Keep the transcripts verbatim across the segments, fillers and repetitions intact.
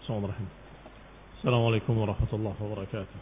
Bismillahirrahmanirrahim. Assalamualaikum warahmatullahi wabarakatuh.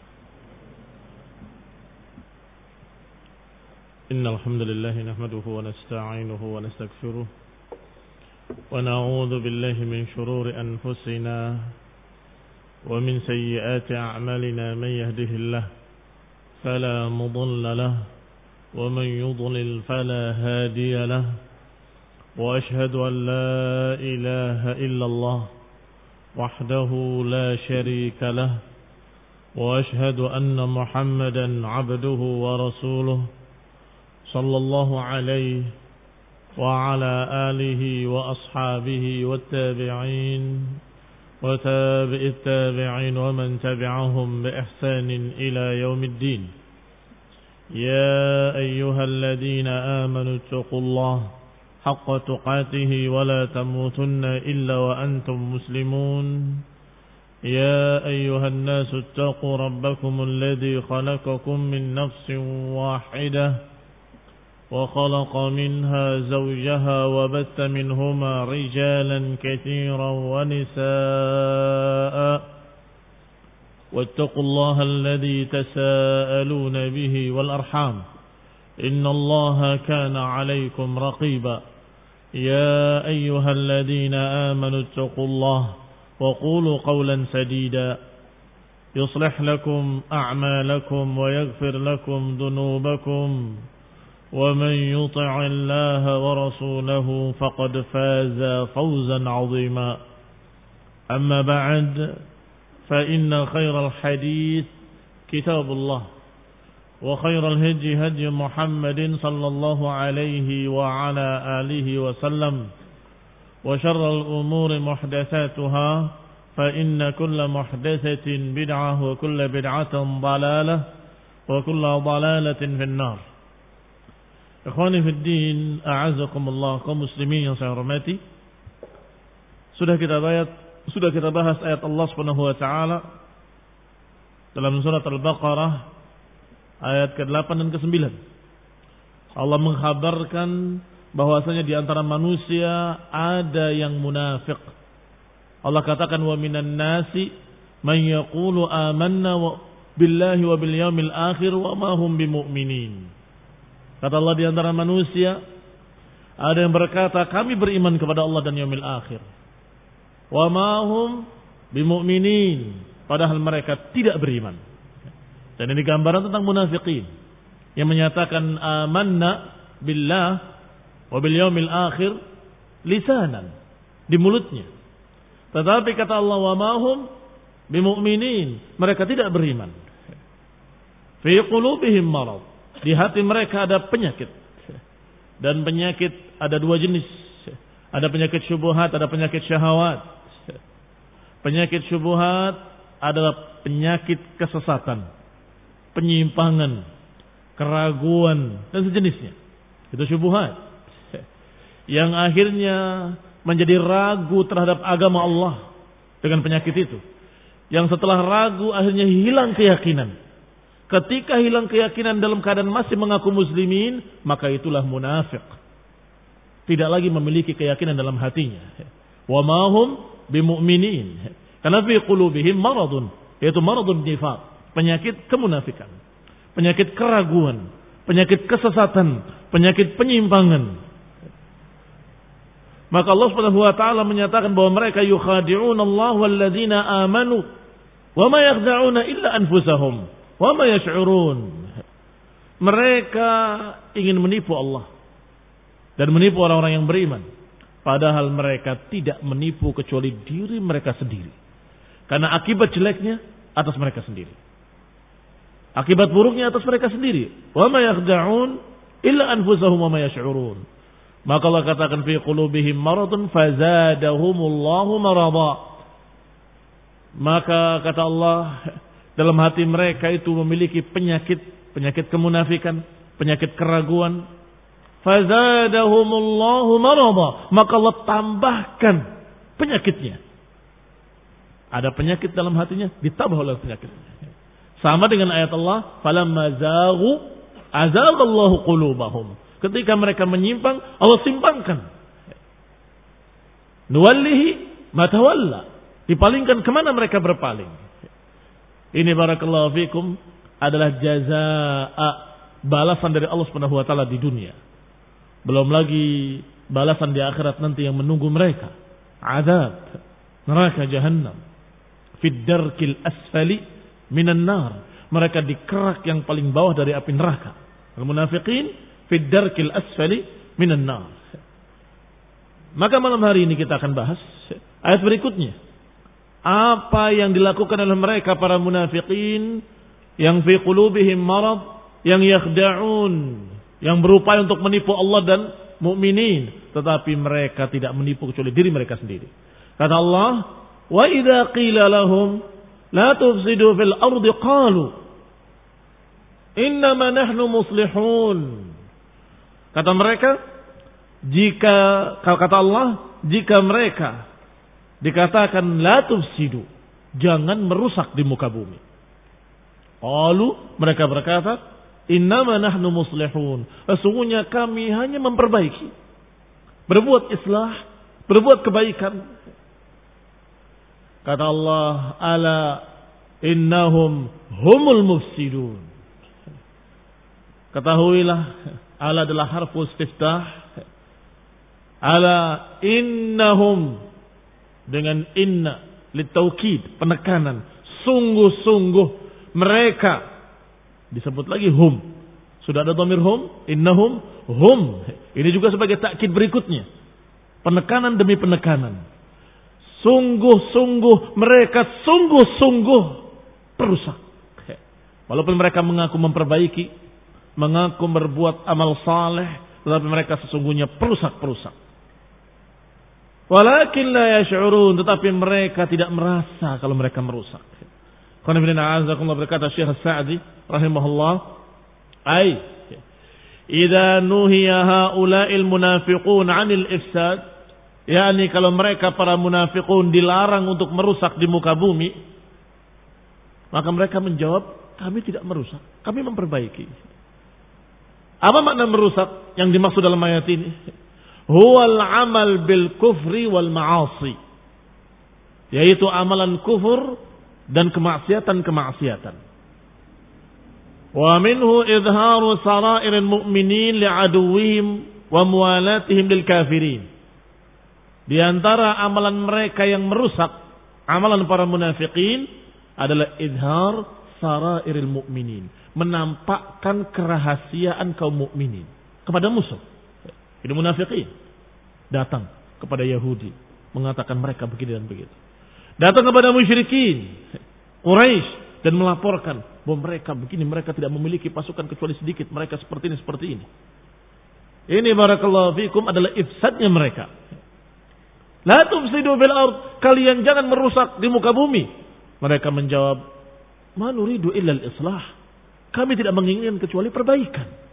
Innal hamdalillah nahmaduhu wa nasta'inuhu wa nastaghfiruh wa na'udzu billahi min shururi anfusina wa min sayyiati a'malina man yahdihillahu fala mudilla lahu wa man yudlil fala hadiya lahu wa ashhadu an la ilaha illallah وحده لا شريك له وأشهد أن محمدا عبده ورسوله صلى الله عليه وعلى آله وأصحابه والتابعين وتابع التابعين ومن تبعهم بإحسان إلى يوم الدين يا أيها الذين آمنوا اتقوا الله حق تقاته ولا تموتن إلا وأنتم مسلمون يا أيها الناس اتقوا ربكم الذي خلقكم من نفس واحدة وخلق منها زوجها وبث منهما رجالا كثيرا ونساء واتقوا الله الذي تساءلون به والأرحام إن الله كان عليكم رقيبا يا أيها الذين آمنوا اتقوا الله وقولوا قولا سديدا يصلح لكم أعمالكم ويغفر لكم ذنوبكم ومن يطع الله ورسوله فقد فاز فوزا عظيما أما بعد فإن خير الحديث كتاب الله وخير الهدي هدي محمد صلى الله عليه وعلى آله وسلم وشر الأمور محدثاتها فإن كل محدثة بدعة وكل بدعة ضلالة وكل ضلالة في النار. Ikhwani fi din, a'azzakumullah, kaum muslimin yang saya hormati. Sudah kita bahas, sudah kita bahas ayat Allah Subhanahu wa taala dalam surat Al-Baqarah ayat ke-delapan dan ke-sembilan. Allah mengkhabarkan bahwasanya di antara manusia ada yang munafik. Allah katakan wa minan nasi man yaqulu amanna billahi wa bil yaumil akhir wa ma hum bimumin. Kata Allah, di antara manusia ada yang berkata kami beriman kepada Allah dan yaumil akhir. Wa ma hum bimumin, padahal mereka tidak beriman. Dan ini gambaran tentang munafiqin yang menyatakan amanna billah wa bil yaumil akhir lisanan, di mulutnya. Tetapi kata Allah wa ma hum bimu'minin, mereka tidak beriman. Fi qulubihim marad, di hati mereka ada penyakit. Dan penyakit ada dua jenis. Ada penyakit syubhat, ada penyakit syahwat. Penyakit syubhat adalah penyakit kesesatan, penyimpangan, keraguan dan sejenisnya. Itu syubhat yang akhirnya menjadi ragu terhadap agama Allah dengan penyakit itu. Yang setelah ragu akhirnya hilang keyakinan. Ketika hilang keyakinan dalam keadaan masih mengaku muslimin, maka itulah munafik. Tidak lagi memiliki keyakinan dalam hatinya. Wa ma hum bimu'minin. Karena fi qulubihim maradun, yaitu maradun nifaq, penyakit kemunafikan, penyakit keraguan, penyakit kesesatan, penyakit penyimpangan. Maka Allah Subhanahu wa taala menyatakan bahwa mereka yukhadi'una Allah walladzina amanu wa ma yakhda'una illa anfusahum wa ma yash'urun. Mereka ingin menipu Allah dan menipu orang-orang yang beriman, padahal mereka tidak menipu kecuali diri mereka sendiri. Karena akibat jeleknya atas mereka sendiri. Akibat buruknya atas mereka sendiri. Wa ma yakhda'un illa anfusahum wa ma yash'urun. Maka Allah katakan fi qulubihim maradun fazadahumullahu marada. Maka kata Allah, dalam hati mereka itu memiliki penyakit, penyakit kemunafikan, penyakit keraguan. Fazadahumullahu marada. Maka Allah tambahkan penyakitnya. Ada penyakit dalam hatinya, ditambah oleh penyakitnya. Sama dengan ayat Allah, falamma zaghu azaghallahu qulubahum. Ketika mereka menyimpang, Allah simpangkan. Nuwallihi ma tawalla. Dipalingkan kemana mereka berpaling? Ini barakallahu fikum adalah jazaa, balasan dari Allah Subhanahu wa taala di dunia. Belum lagi balasan di akhirat nanti yang menunggu mereka. Azab neraka jahannam. Fid darkil asfali minan nar. Mereka di kerak yang paling bawah dari api neraka. Al-munafiqin fid darkil asfali minan nar. Maka malam hari ini kita akan bahas ayat berikutnya. Apa yang dilakukan oleh mereka para munafiqin yang fi qulubihim marad, yang yakhda'un, yang berupaya untuk menipu Allah dan mukminin, tetapi mereka tidak menipu kecuali diri mereka sendiri. Kata Allah, wa idza qila lahum la tufsidu fil ardi qalu innama nahnu muslihun. Kata mereka, jika kata Allah, jika mereka dikatakan la tufsidu, jangan merusak di muka bumi. Qalu, mereka berkata, innama nahnu muslihun, sesungguhnya kami hanya memperbaiki, berbuat islah, berbuat kebaikan. Kata Allah, ala innahum humul mufsidun. Ketahuilah, ala adalah harfu istiftah. Ala innahum, dengan inna litaukid, penekanan, sungguh-sungguh mereka, disebut lagi hum, sudah ada dhamir hum, innahum hum, ini juga sebagai takkid berikutnya, penekanan demi penekanan, sungguh-sungguh mereka sungguh-sungguh perusak. Walaupun mereka mengaku memperbaiki, mengaku berbuat amal saleh, tetapi mereka sesungguhnya perusak-perusak. Walakin la yash'urun, tetapi mereka tidak merasa kalau mereka merusak. Qul inna a'azakumullah, berkata Syekh As-Sa'di rahimahullah, ai idza nuhiya haula'il munafiqun 'anil ifsad, yakni kalau mereka para munafiqun dilarang untuk merusak di muka bumi, maka mereka menjawab, kami tidak merusak, kami memperbaiki. Apa makna merusak yang dimaksud dalam ayat ini? Huwal amal bil kufri wal ma'asi, yaitu amalan kufur dan kemaksiatan-kemaksiatan. Wa minhu idharu sara'iril mu'minin li'aduwihim wa muwalatihim lil kafirin. Di antara amalan mereka yang merusak, amalan para munafiqin adalah idhar sara'iril mu'minin, menampakkan kerahasiaan kaum mukminin kepada musuh. Ini munafiqin datang kepada Yahudi mengatakan mereka begini dan begitu. Datang kepada musyrikin Quraisy dan melaporkan bahwa mereka begini, mereka tidak memiliki pasukan kecuali sedikit, mereka seperti ini seperti ini. Ini barakallahu fikum adalah ifsadnya mereka. La tufsidu fil ard, kalian jangan merusak di muka bumi. Mereka menjawab, ma nuridu illa al-islah, kami tidak menginginkan kecuali perbaikan.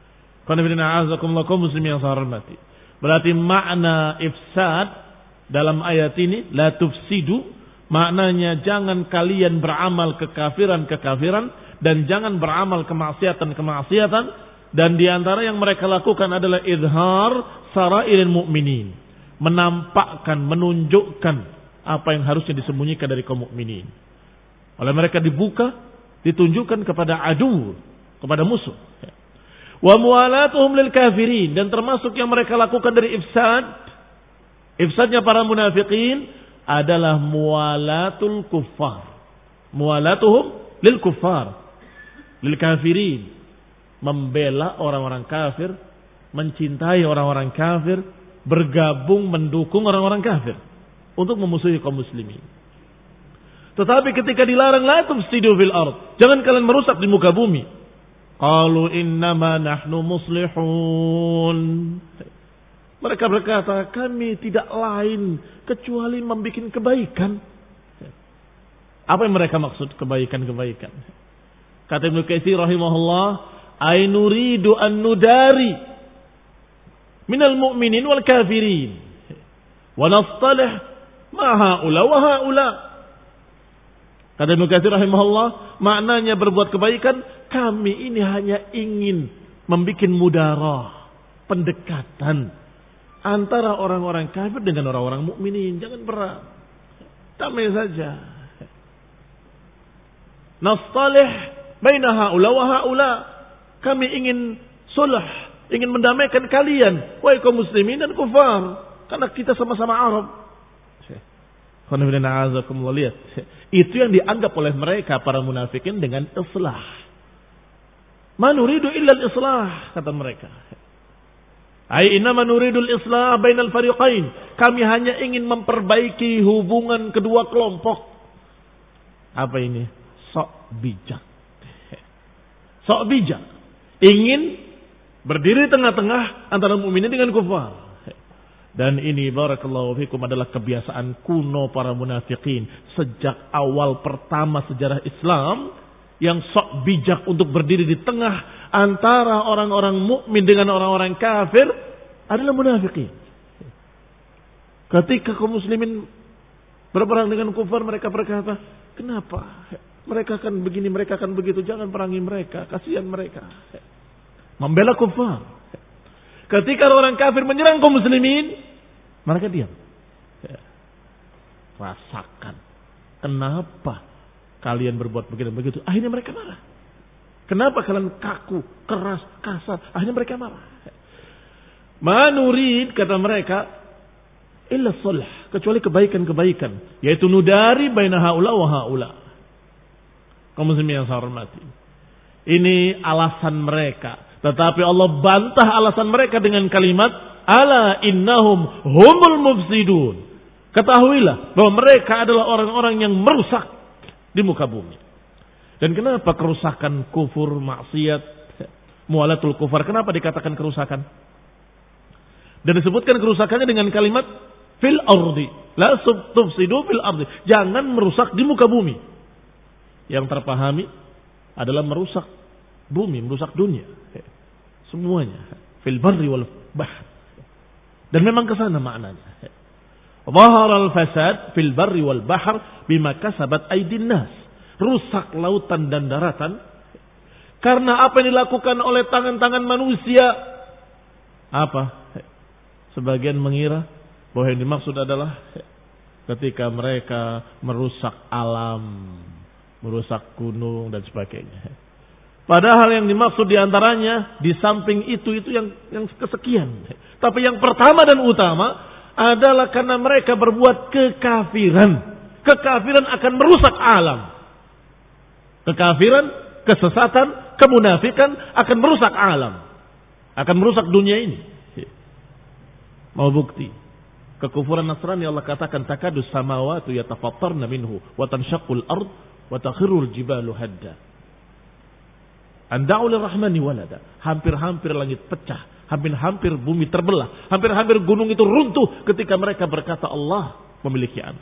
Berarti makna ifsad dalam ayat ini, la tufsidu, maknanya jangan kalian beramal kekafiran-kekafiran dan jangan beramal kemaksiatan-kemaksiatan, dan diantara yang mereka lakukan adalah idhar sara'iril mu'minin, menampakkan, menunjukkan apa yang harusnya disembunyikan dari kaum mukminin. Oleh mereka dibuka, ditunjukkan kepada adu, kepada musuh. Wa muwalatuhum lil kafirin, dan termasuk yang mereka lakukan dari ifsad, ifsadnya para munafiqin adalah muwalatul kuffar. Muwalatuhum lil kuffar, lil kafirin, membela orang-orang kafir, mencintai orang-orang kafir, bergabung mendukung orang-orang kafir untuk memusuhi kaum muslimin. Tetapi ketika dilarang la tufsidu fil ard, jangan kalian merusak di muka bumi, qalu innama nahnu muslihun, mereka berkata kami tidak lain kecuali membuat kebaikan. Apa yang mereka maksud kebaikan-kebaikan? Kata Ibnu Katsir rahimahullah, ay nuridu an nudari minal mu'minin wal kafirin wa nastalih ma haula wa haula. Kata Ibnu Katsir rahimahullah, maknanya berbuat kebaikan, kami ini hanya ingin membuat mudarah, pendekatan antara orang-orang kafir dengan orang-orang mukminin, jangan berat. damai saja. Nastalih baina haula wa haula. Kami ingin sulh, ingin mendamaikan kalian, wahai kaum muslimin dan kufar, karena kita sama-sama Arab. Lihat, itu yang dianggap oleh mereka para munafikin dengan islah. Ma nuridu illa al-islah, kata mereka. Ai innama nuridul islah bainal fariqain. Kami hanya ingin memperbaiki hubungan kedua kelompok. Apa ini? Sok bijak. Sok bijak. Ingin berdiri tengah-tengah antara mukminin dengan kufar. Dan ini barakallahu fikum adalah kebiasaan kuno para munafikin sejak awal pertama sejarah Islam, yang sok bijak untuk berdiri di tengah antara orang-orang mukmin dengan orang-orang kafir adalah munafikin. Ketika kaum muslimin berperang dengan kufar, mereka berkata, kenapa? Mereka akan begini, mereka akan begitu, jangan perangi mereka, kasihan mereka. Membela kufar. Ketika orang kafir menyerang kaum muslimin, mereka diam. Rasakan, kenapa kalian berbuat begini begitu? Akhirnya mereka marah. Kenapa kalian kaku, keras, kasar? Akhirnya mereka marah. Manurid, kata mereka, illa sulh, kecuali kebaikan-kebaikan, yaitu nudari baina haula wa haula. Kaum muslimin yang saya hormati, ini alasan mereka. Tetapi Allah bantah alasan mereka dengan kalimat, ala innahum humul mufsidun. Ketahuilah bahwa mereka adalah orang-orang yang merusak di muka bumi. Dan kenapa kerusakan kufur, maksiat, mualatul kufar, kenapa dikatakan kerusakan? Dan disebutkan kerusakannya dengan kalimat fil ardi, la tufsidu fil ardi. Jangan merusak di muka bumi. Yang terpahami adalah merusak bumi, merusak dunia. Semuanya. Fil barri wal bahr. Dan memang kesana maknanya. Zahara al-fasad fil barri wal bahr bima kasabat aydin nas. Rusak lautan dan daratan karena apa yang dilakukan oleh tangan-tangan manusia. Apa? Sebagian mengira bahwa yang dimaksud adalah ketika mereka merusak alam, merusak gunung dan sebagainya. Padahal yang dimaksud diantaranya di samping itu itu yang yang kesekian. Tapi yang pertama dan utama adalah karena mereka berbuat kekafiran. Kekafiran akan merusak alam. Kekafiran, kesesatan, kemunafikan akan merusak alam. Akan merusak dunia ini. Mau bukti? Kekufuran Nasrani Allah katakan takadus samawati yatafattarna minhu wa tanshaqqul ard wa takhirrul jibalu hadda. Anda'u lirrahmani walada. Hampir-hampir langit pecah, hampir-hampir bumi terbelah, hampir-hampir gunung itu runtuh ketika mereka berkata Allah memiliki anak.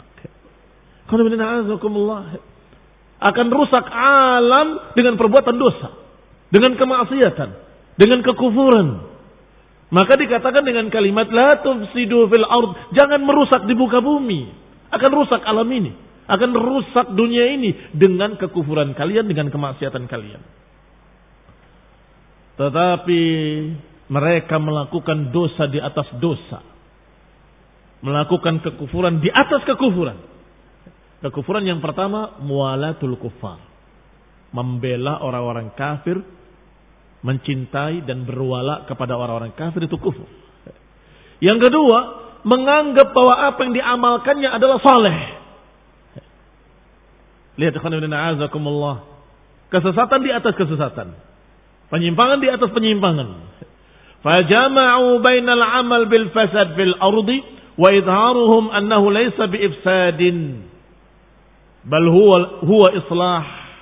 Akan rusak alam dengan perbuatan dosa, dengan kemaksiatan, dengan kekufuran. Maka dikatakan dengan kalimat la tufsidu fil ard, jangan merusak di muka bumi. Akan rusak alam ini, akan rusak dunia ini dengan kekufuran kalian, dengan kemaksiatan kalian. Tetapi mereka melakukan dosa di atas dosa, melakukan kekufuran di atas kekufuran. Kekufuran yang pertama mualatul kufar, membela orang-orang kafir, mencintai dan berwala kepada orang-orang kafir, itu kufur. Yang kedua, menganggap bahwa apa yang diamalkannya adalah saleh. Lihat ikhwanuna azakumullah, kesesatan di atas kesesatan, penyimpangan di atas penyimpangan. Fajama'u bainal amal bil fasad fil ardi wa idharuhum annahu laysa bi ifsadin bal huwa huwa islah.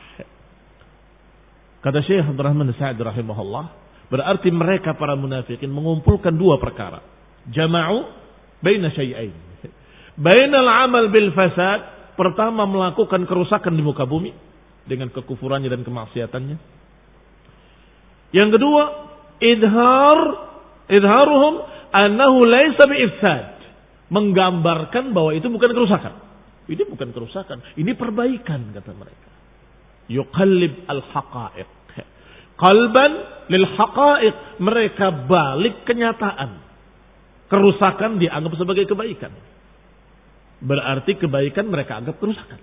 Kata Syekh Abdurrahman Sa'id rahimahullah, berarti mereka para munafikin mengumpulkan dua perkara. Jama'u baina syai'ain. Bainal amal bil fasad, pertama melakukan kerusakan di muka bumi dengan kekufurannya dan kemaksiatannya. Yang kedua, idhar idharuhum annahu laysa bi ifsad, menggambarkan bahwa itu bukan kerusakan. Ini bukan kerusakan, ini perbaikan, kata mereka. Yuqallib al-haqa'iq. Qalban lil haqa'iq, mereka balik kenyataan. Kerusakan dianggap sebagai kebaikan. berarti kebaikan mereka anggap kerusakan.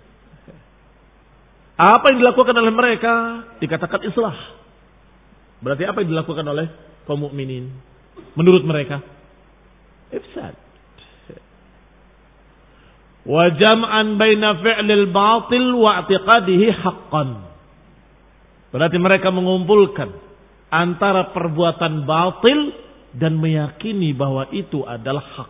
Apa yang dilakukan oleh mereka dikatakan islah. Berarti apa yang dilakukan oleh kaum mukminin menurut mereka? Ifsad. Wa jam'an baina fi'lil batil wa i'tiqadihi haqqan. Berarti mereka mengumpulkan antara perbuatan batil dan meyakini bahwa itu adalah hak.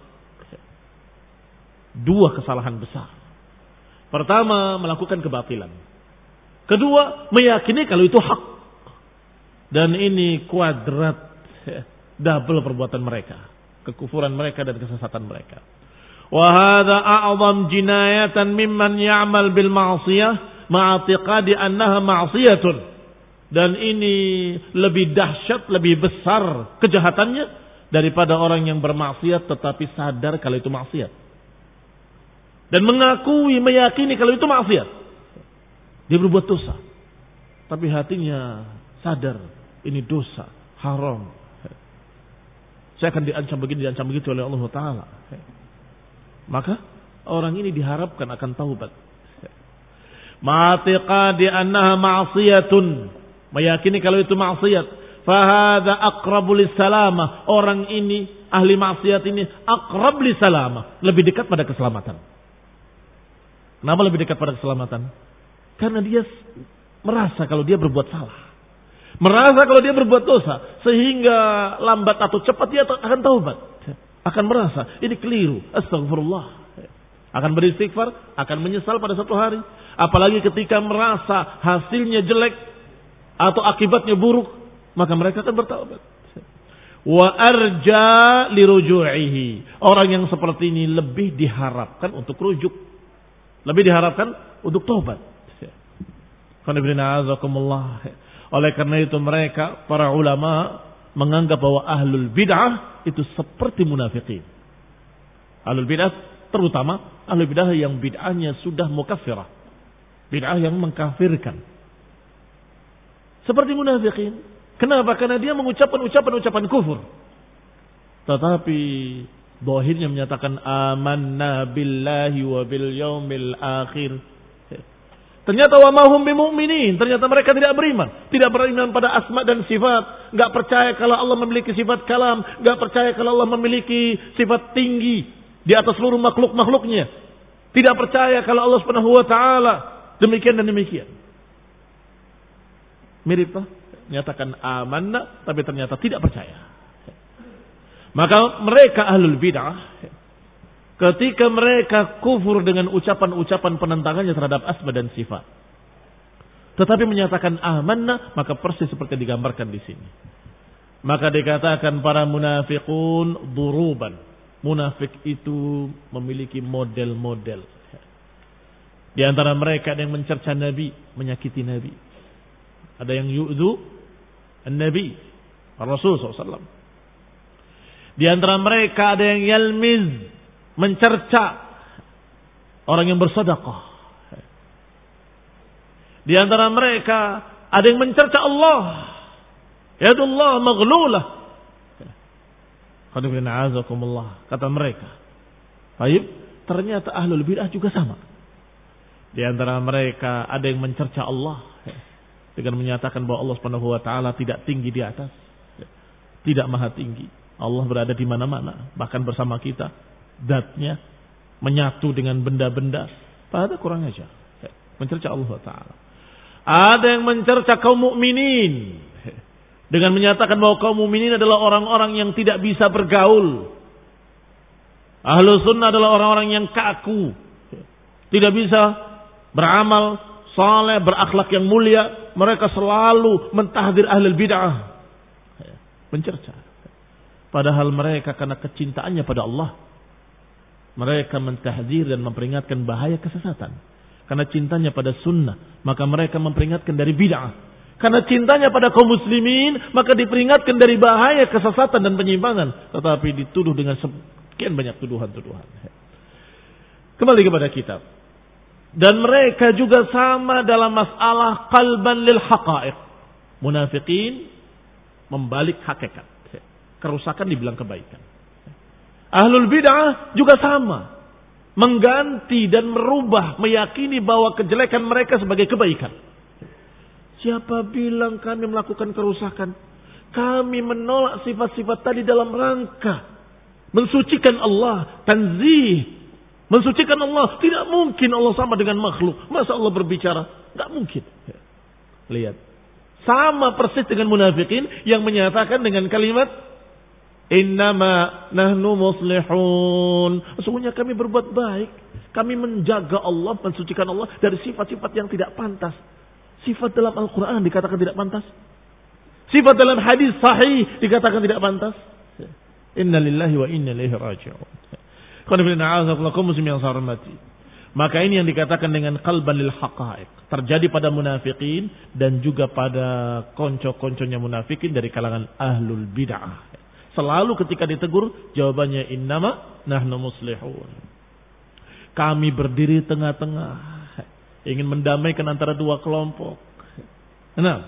Dua kesalahan besar. Pertama, melakukan kebatilan. Kedua, meyakini kalau itu hak. Dan ini kuadrat double perbuatan mereka, kekufuran mereka dan kesesatan mereka. Wa hadza a'zam jinayatan mimman ya'mal bil ma'siyah ma'atiqadi annaha ma'siyatun. Dan ini lebih dahsyat, lebih besar kejahatannya daripada orang yang bermaksiat tetapi sadar kalau itu maksiat. Dan mengakui, meyakini kalau itu maksiat. Dia berbuat dosa. Tapi hatinya sadar ini dosa, haram. Saya akan diancam begini, diancam begitu oleh Allah Ta'ala. Maka orang ini diharapkan akan taubat. Ma'atiqadi annaha ma'siyatun, meyakini kalau itu maksiat. Fahadha aqrabu lis-salamah. Orang ini, ahli maksiat ini aqrab lis-salamah, lebih dekat pada keselamatan. Kenapa lebih dekat pada keselamatan? Karena dia merasa kalau dia berbuat salah. Merasa kalau dia berbuat dosa. Sehingga lambat atau cepat dia akan taubat. Akan merasa ini keliru, astagfirullah, akan beristighfar, akan menyesal pada satu hari. Apalagi ketika merasa hasilnya jelek atau akibatnya buruk, maka mereka akan bertaubat. Wa arja liruju'ihi. Orang yang seperti ini lebih diharapkan untuk rujuk, lebih diharapkan untuk taubat. Oleh karena itu mereka, para ulama menganggap bahwa ahlul bid'ah itu seperti munafikin. Ahlul bid'ah terutama ahlul bid'ah yang bid'ahnya sudah mukaffirah. Bid'ah yang mengkafirkan. Seperti munafikin. Kenapa? Karena dia mengucapkan ucapan-ucapan kufur. Tetapi zahirnya menyatakan amanna billahi wa bil yaumil akhir. Ternyata wa ma hum bimu'minin, ternyata mereka tidak beriman, tidak beriman pada asma dan sifat, enggak percaya kalau Allah memiliki sifat kalam, enggak percaya kalau Allah memiliki sifat tinggi di atas seluruh makhluk-makhluknya. Tidak percaya kalau Allah Subhanahu wa taala demikian dan demikian. Mirip lah, nyatakan amanna tapi ternyata tidak percaya. Maka mereka ahlul bid'ah ketika mereka kufur dengan ucapan-ucapan penentangannya terhadap asma dan sifat, tetapi menyatakan amanna, maka persis seperti digambarkan di sini. Maka dikatakan para munafiqun duruban. Munafik itu memiliki model-model. Di antara mereka ada yang mencerca Nabi, menyakiti Nabi. Ada yang yu'dhu an-Nabi, Rasul sallallahu alaihi wasallam. Di antara mereka ada yang yalmiz, mencerca orang yang bersedekah. Di antara mereka ada yang mencerca Allah. Yadullah maghlulah. Kata mereka. Baik, ternyata ahlul bid'ah juga sama. Di antara mereka ada yang mencerca Allah dengan menyatakan bahwa Allah Subhanahu wa taala tidak tinggi di atas, tidak maha tinggi. Allah berada di mana-mana, bahkan bersama kita. Zatnya menyatu dengan benda-benda. Padahal kurang aja mencerca Allah Ta'ala. Ada yang mencerca kaum mukminin dengan menyatakan bahwa kaum mukminin adalah orang-orang yang tidak bisa bergaul. Ahlus sunnah adalah orang-orang yang kaku, tidak bisa beramal saleh, berakhlak yang mulia. Mereka selalu mentahdir ahlul bid'ah, mencerca. Padahal mereka karena kecintaannya pada Allah, mereka mentahdzir dan memperingatkan bahaya kesesatan. Karena cintanya pada sunnah, maka mereka memperingatkan dari bid'ah. Karena cintanya pada kaum muslimin, maka diperingatkan dari bahaya kesesatan dan penyimpangan. Tetapi dituduh dengan sekian banyak tuduhan-tuduhan. Kembali kepada kitab. Dan mereka juga sama dalam masalah qalban lil haqa'iq. Munafiqin membalik hakikat. Kerusakan dibilang kebaikan. Ahlul bid'ah juga sama. mengganti dan merubah, meyakini bahwa kejelekan mereka sebagai kebaikan. Siapa bilang kami melakukan kerusakan? Kami menolak sifat-sifat tadi dalam rangka mensucikan Allah, tanzih, mensucikan Allah. Tidak mungkin Allah sama dengan makhluk. Masa Allah berbicara? Tidak mungkin. Lihat, sama persis dengan munafikin yang menyatakan dengan kalimat innama nahnu muslihun. Sesungguhnya kami berbuat baik. Kami menjaga Allah, mensucikan Allah dari sifat-sifat yang tidak pantas. Sifat dalam Al-Quran dikatakan tidak pantas. Sifat dalam hadis sahih dikatakan tidak pantas. Inna lillahi wa inna ilaihi raji'un. Maka ini yang dikatakan dengan qalban lil haqa'iq. Terjadi pada munafikin dan juga pada konco-konconya munafikin dari kalangan ahlul bid'ah. Selalu ketika ditegur jawabannya innama nahnu muslihun. Kami berdiri tengah-tengah, ingin mendamaikan antara dua kelompok. Nah,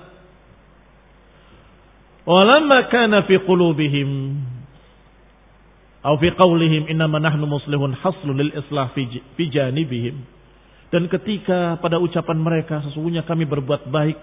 walamma kana fi qulubihim atau fi qaulihim innama nahnu muslihun haslun lil islah fi fi janibihim. Dan ketika pada ucapan mereka sesungguhnya kami berbuat baik,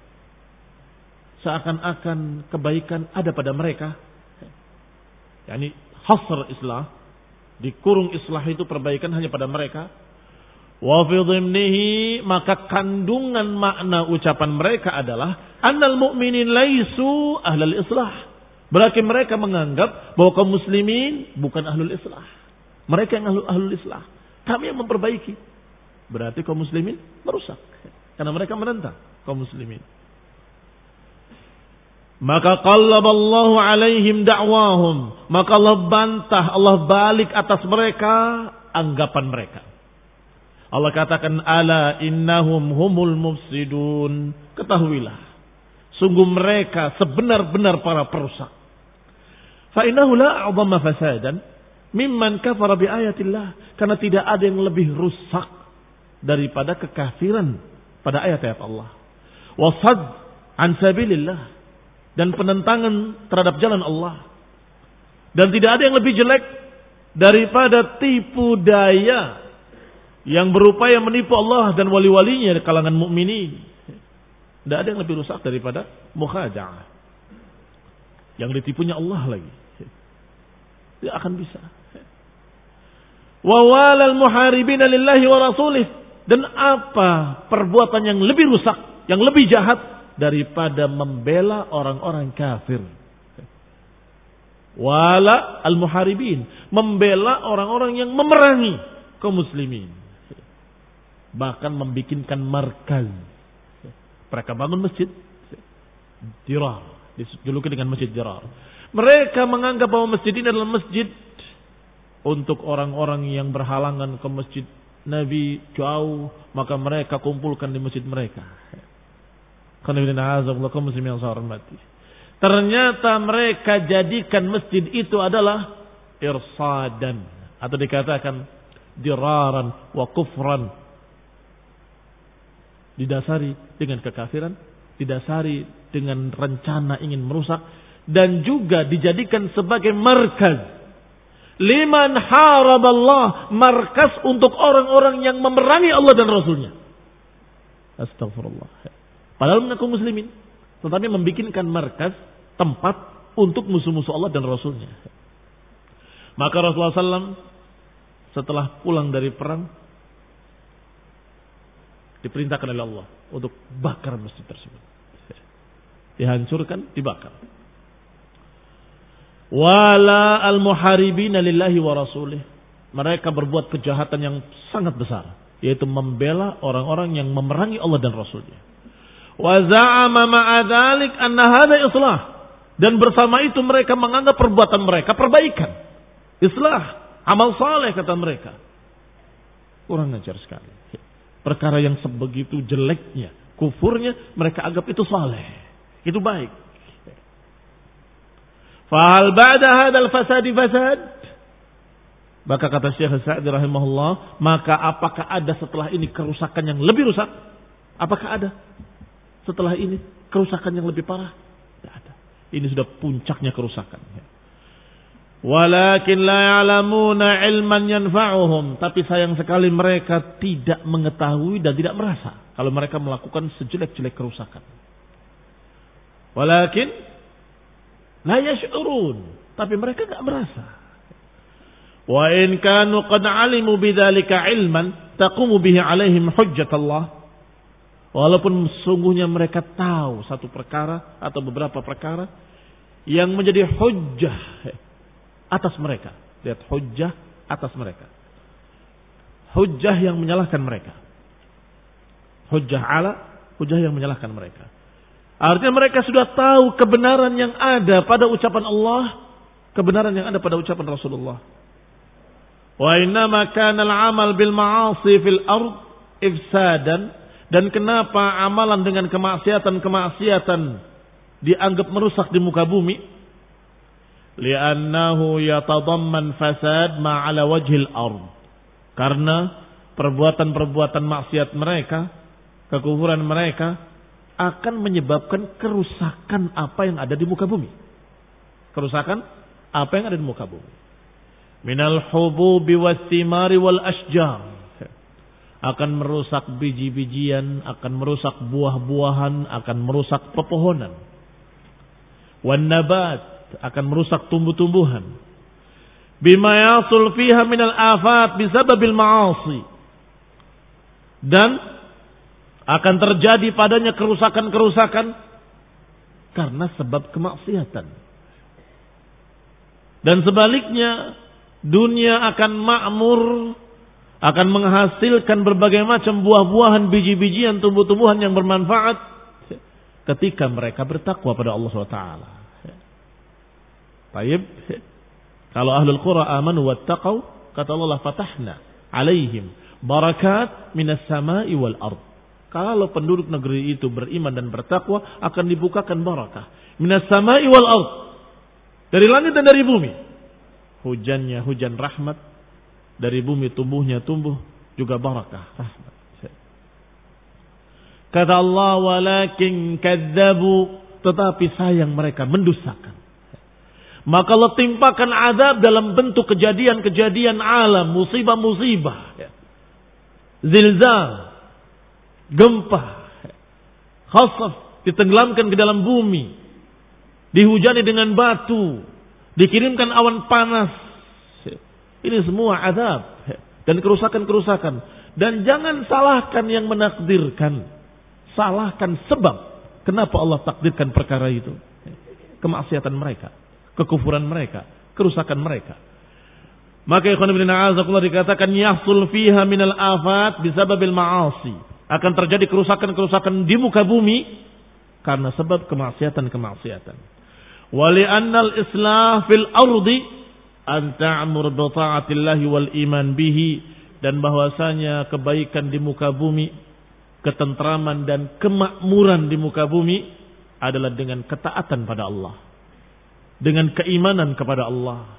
seakan-akan kebaikan ada pada mereka. Yani hasr islah, dikurung islah itu perbaikan hanya pada mereka. Wa fi dhimnihi, maka kandungan makna ucapan mereka adalah annal mu'minin laisu ahlul islah. Berarti mereka menganggap bahwa kaum muslimin bukan ahlul islah. Mereka yang ahlul, ahlul islah. Kami yang memperbaiki. Berarti kaum muslimin merusak. Karena mereka menentang kaum muslimin. Maka qallaballahu alaihim da'wahum. Maka Allah bantah, Allah balik atas mereka anggapan mereka. Allah katakan ala innahum humul mufsidun. Ketahuilah, sungguh mereka sebenar-benar para perusak. Fa innahu la a'dhamma fasadan mimman kafara bi ayatillah. Karena tidak ada yang lebih rusak daripada kekafiran pada ayat-ayat Allah. Wa sad an sabilillah, dan penentangan terhadap jalan Allah. Dan tidak ada yang lebih jelek daripada tipu daya yang berupaya menipu Allah dan wali-walinya di kalangan mukminin. Tidak ada yang lebih rusak daripada mukhada'ah. Yang ditipunya Allah lagi. Tidak akan bisa. Wa walal muharibina lillahi wa rasulih. Dan apa perbuatan yang lebih rusak, yang lebih jahat daripada membela orang-orang kafir. Wala al-muharibin, membela orang-orang yang memerangi kaum muslimin. Bahkan membikinkan markaz. Mereka bangun masjid Dirar, dijuluki dengan masjid Dirar. Mereka menganggap bahwa masjid ini adalah masjid untuk orang-orang yang berhalangan ke masjid Nabi jauh, maka mereka kumpulkan di masjid mereka. Ternyata mereka jadikan masjid itu adalah irsadan, atau dikatakan diraran wa kufran. Didasari dengan kekafiran, didasari dengan rencana ingin merusak, dan juga dijadikan sebagai markaz liman haraballah, markas untuk orang-orang yang memerangi Allah dan Rasulnya. Astagfirullah. Padahal mengaku muslimin, tetapi membikinkan markas, tempat untuk musuh-musuh Allah dan Rasulnya. Maka Rasulullah shallallahu alaihi wasallam setelah pulang dari perang diperintahkan oleh Allah untuk bakar masjid tersebut. Dihancurkan, dibakar. Wala al-muharibina lillahi wa rasulih. Mereka berbuat kejahatan yang sangat besar, yaitu membela orang-orang yang memerangi Allah dan Rasulnya. Wa za'ama ma'a dzalik anna hadza islah. Dan bersama itu mereka menganggap perbuatan mereka perbaikan. Islah, amal saleh kata mereka. Kurang ajar sekali. Perkara yang sebegitu jeleknya, kufurnya, mereka anggap itu saleh, itu baik. Fahal ba'da hadzal fasadi fasad? Maka kata Syekh Sa'di rahimahullah, maka apakah ada setelah ini kerusakan yang lebih rusak? Apakah ada setelah ini kerusakan yang lebih parah? Tidak ada. Ini sudah puncaknya kerusakan. Walakin la ya'lamuna ilman yanfa'uhum. Tapi sayang sekali mereka tidak mengetahui dan tidak merasa kalau mereka melakukan sejelek-jelek kerusakan. Walakin la yash'urun. Tapi mereka tidak merasa. Wa in kanu qad alimu bidzalika ilman taqumu bihi alaihim hujjatullah. Walaupun sungguhnya mereka tahu satu perkara atau beberapa perkara yang menjadi hujjah atas mereka. Lihat, hujjah atas mereka. Hujjah yang menyalahkan mereka. Hujjah ala, hujjah yang menyalahkan mereka. Artinya mereka sudah tahu kebenaran yang ada pada ucapan Allah, kebenaran yang ada pada ucapan Rasulullah. Wa innama kana al-amal bil ma'asi fil ard ifsadan. Dan kenapa amalan dengan kemaksiatan-kemaksiatan dianggap merusak di muka bumi? Li'annahu yatadamman fasad ma'ala wajhil ard. Karena perbuatan-perbuatan maksiat mereka, kekufuran mereka akan menyebabkan kerusakan apa yang ada di muka bumi. Kerusakan apa yang ada di muka bumi. Minal hububi was-thimari wal ashjar. Akan merusak biji-bijian, akan merusak buah-buahan, akan merusak pepohonan. Wan nabat, akan merusak tumbuh-tumbuhan. Bima yasul fiha minal afat bisababil ma'asi. Dan akan terjadi padanya kerusakan-kerusakan karena sebab kemaksiatan. Dan sebaliknya, dunia akan makmur, akan menghasilkan berbagai macam buah-buahan, biji-bijian, tumbuh-tumbuhan yang bermanfaat ketika mereka bertakwa pada Allah subhanahu wa taala. Baik. Kalau ahlul qura amanu wattaqau, kata Allah, fatahna alaihim barakat minas sama'i wal ard. Kalau penduduk negeri itu beriman dan bertakwa, akan dibukakan barakah minas sama'i wal ard. Dari langit dan dari bumi. Hujannya hujan rahmat. Dari bumi tumbuhnya tumbuh juga barakah, rahmat. Kata Allah, walakin kadzabu, tetapi sayang mereka mendustakan. Maka Allah timpakan azab dalam bentuk kejadian-kejadian alam, musibah-musibah, zilzal, gempa, khasaf, ditenggelamkan ke dalam bumi, dihujani dengan batu, dikirimkan awan panas. Ini semua azab dan kerusakan-kerusakan. Dan jangan salahkan yang menakdirkan. Salahkan sebab kenapa Allah takdirkan perkara itu. Kemaksiatan mereka, kekufuran mereka, kerusakan mereka. Maka ikhwan fillah a'azakumullah dikatakan yahsul fiha minal afat bisababil ma'asi. Akan terjadi kerusakan-kerusakan di muka bumi karena sebab kemaksiatan-kemaksiatan. Wa li'annal islah fil ardi an ta'mur bi ta'atillahi wal iman bihi, dan bahwasanya kebaikan di muka bumi, ketentraman dan kemakmuran di muka bumi adalah dengan ketaatan pada Allah, dengan keimanan kepada Allah.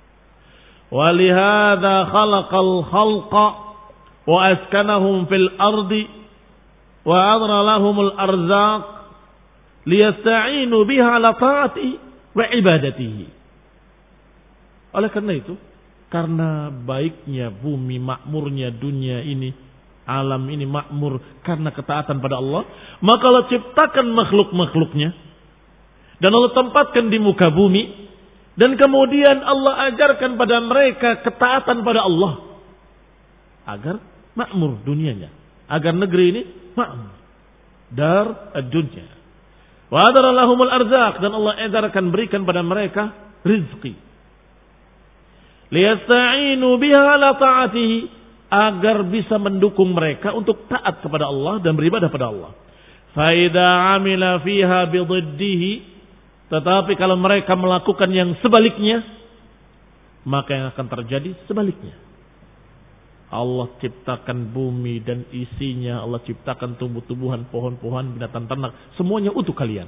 Wa lihadza khalaqal khalqa wa askanahum fil ardi wa adra lahumul arzaq liyasta'inu biha ala ta'ati wa ibadatihi. Oleh karena itu, karena baiknya bumi, makmurnya dunia ini, alam ini makmur karena ketaatan pada Allah, maka Allah ciptakan makhluk-makhluknya dan Allah tempatkan di muka bumi, dan kemudian Allah ajarkan pada mereka ketaatan pada Allah agar makmur dunianya, agar negeri ini makmur. Dar ad-dunya. Wa adara lahumul arzaq, dan Allah edarkan berikan pada mereka rizki. Liyasta'inu biha ala ta'atihi, agar bisa mendukung mereka untuk taat kepada Allah dan beribadah pada Allah. Fa idza amila fiha bididdihi, tetapi kalau mereka melakukan yang sebaliknya, maka yang akan terjadi sebaliknya. Allah ciptakan bumi dan isinya, Allah ciptakan tumbuh-tumbuhan, pohon-pohon, binatang ternak, semuanya untuk kalian.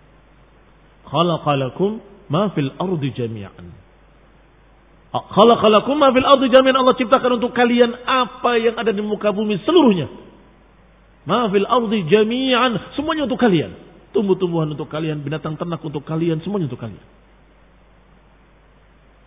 Khalaqalakum ma fil ardi jami'an. Khalaqalakum ma fil ardi jami'an, Allah ciptakan untuk kalian apa yang ada di muka bumi seluruhnya. Ma fil ardi jami'an, semuanya untuk kalian. Tumbuh-tumbuhan untuk kalian, binatang ternak untuk kalian, semuanya untuk kalian.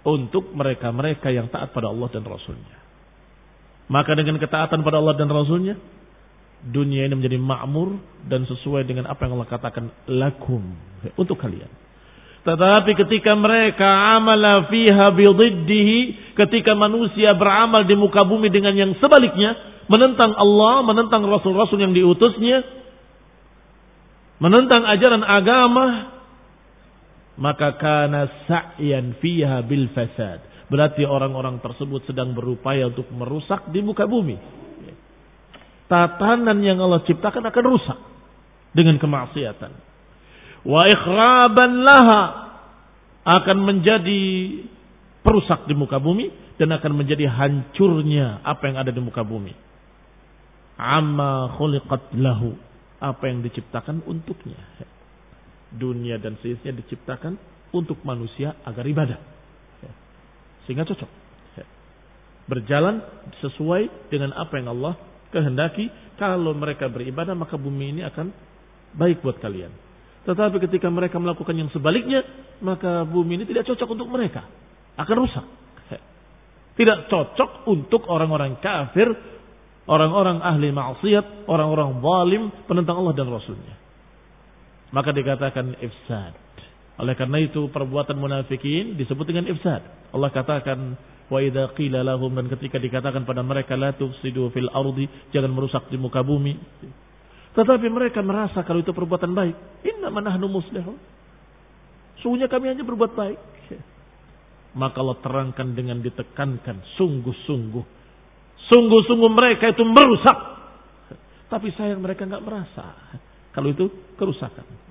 untuk mereka-mereka yang taat pada Allah dan Rasulnya. Maka dengan ketaatan pada Allah dan Rasulnya, dunia ini menjadi makmur dan sesuai dengan apa yang Allah katakan lakum, untuk kalian. Tetapi ketika mereka amala fiha bididdihi, ketika manusia beramal di muka bumi dengan yang sebaliknya, menentang Allah, menentang Rasul-Rasul yang diutusnya, menentang ajaran agama, maka kana sa'yan fiha bil fasad. Berarti orang-orang tersebut sedang berupaya untuk merusak di muka bumi. Tatanan yang Allah ciptakan akan rusak dengan kemaksiatan. Wa ikhraban laha, akan menjadi perusak di muka bumi dan akan menjadi hancurnya apa yang ada di muka bumi. Amma khuliqat lahu, apa yang diciptakan untuknya. Dunia dan seisinya diciptakan untuk manusia agar ibadah. Sehingga cocok. Berjalan sesuai dengan apa yang Allah kehendaki. Kalau mereka beribadah, maka bumi ini akan baik buat kalian. Tetapi ketika mereka melakukan yang sebaliknya, maka bumi ini tidak cocok untuk mereka. Akan rusak. Tidak cocok untuk orang-orang kafir, orang-orang ahli maksiat, orang-orang zalim, penentang Allah dan Rasulnya. Maka dikatakan ifsad. Oleh karena itu perbuatan munafikin disebut dengan ifsad. Allah katakan wa idza qila lahum, dan ketika dikatakan pada mereka la tufsidu fil ardi, jangan merusak di muka bumi. Tetapi mereka merasa kalau itu perbuatan baik. Innama nahnu muslihun. Sungguhnya kami hanya berbuat baik. Maka Allah terangkan dengan ditekankan sungguh-sungguh. Sungguh-sungguh mereka itu merusak. Tapi sayang mereka enggak merasa kalau itu kerusakan.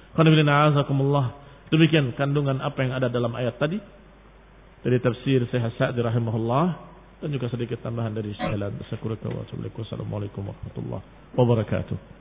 Demikian kandungan apa yang ada dalam ayat tadi dari tafsir Syekh Sa'di rahimahullah, dan juga sedikit tambahan dari Syekh Al-Ansari. Wassalamualaikum warahmatullahi wabarakatuh.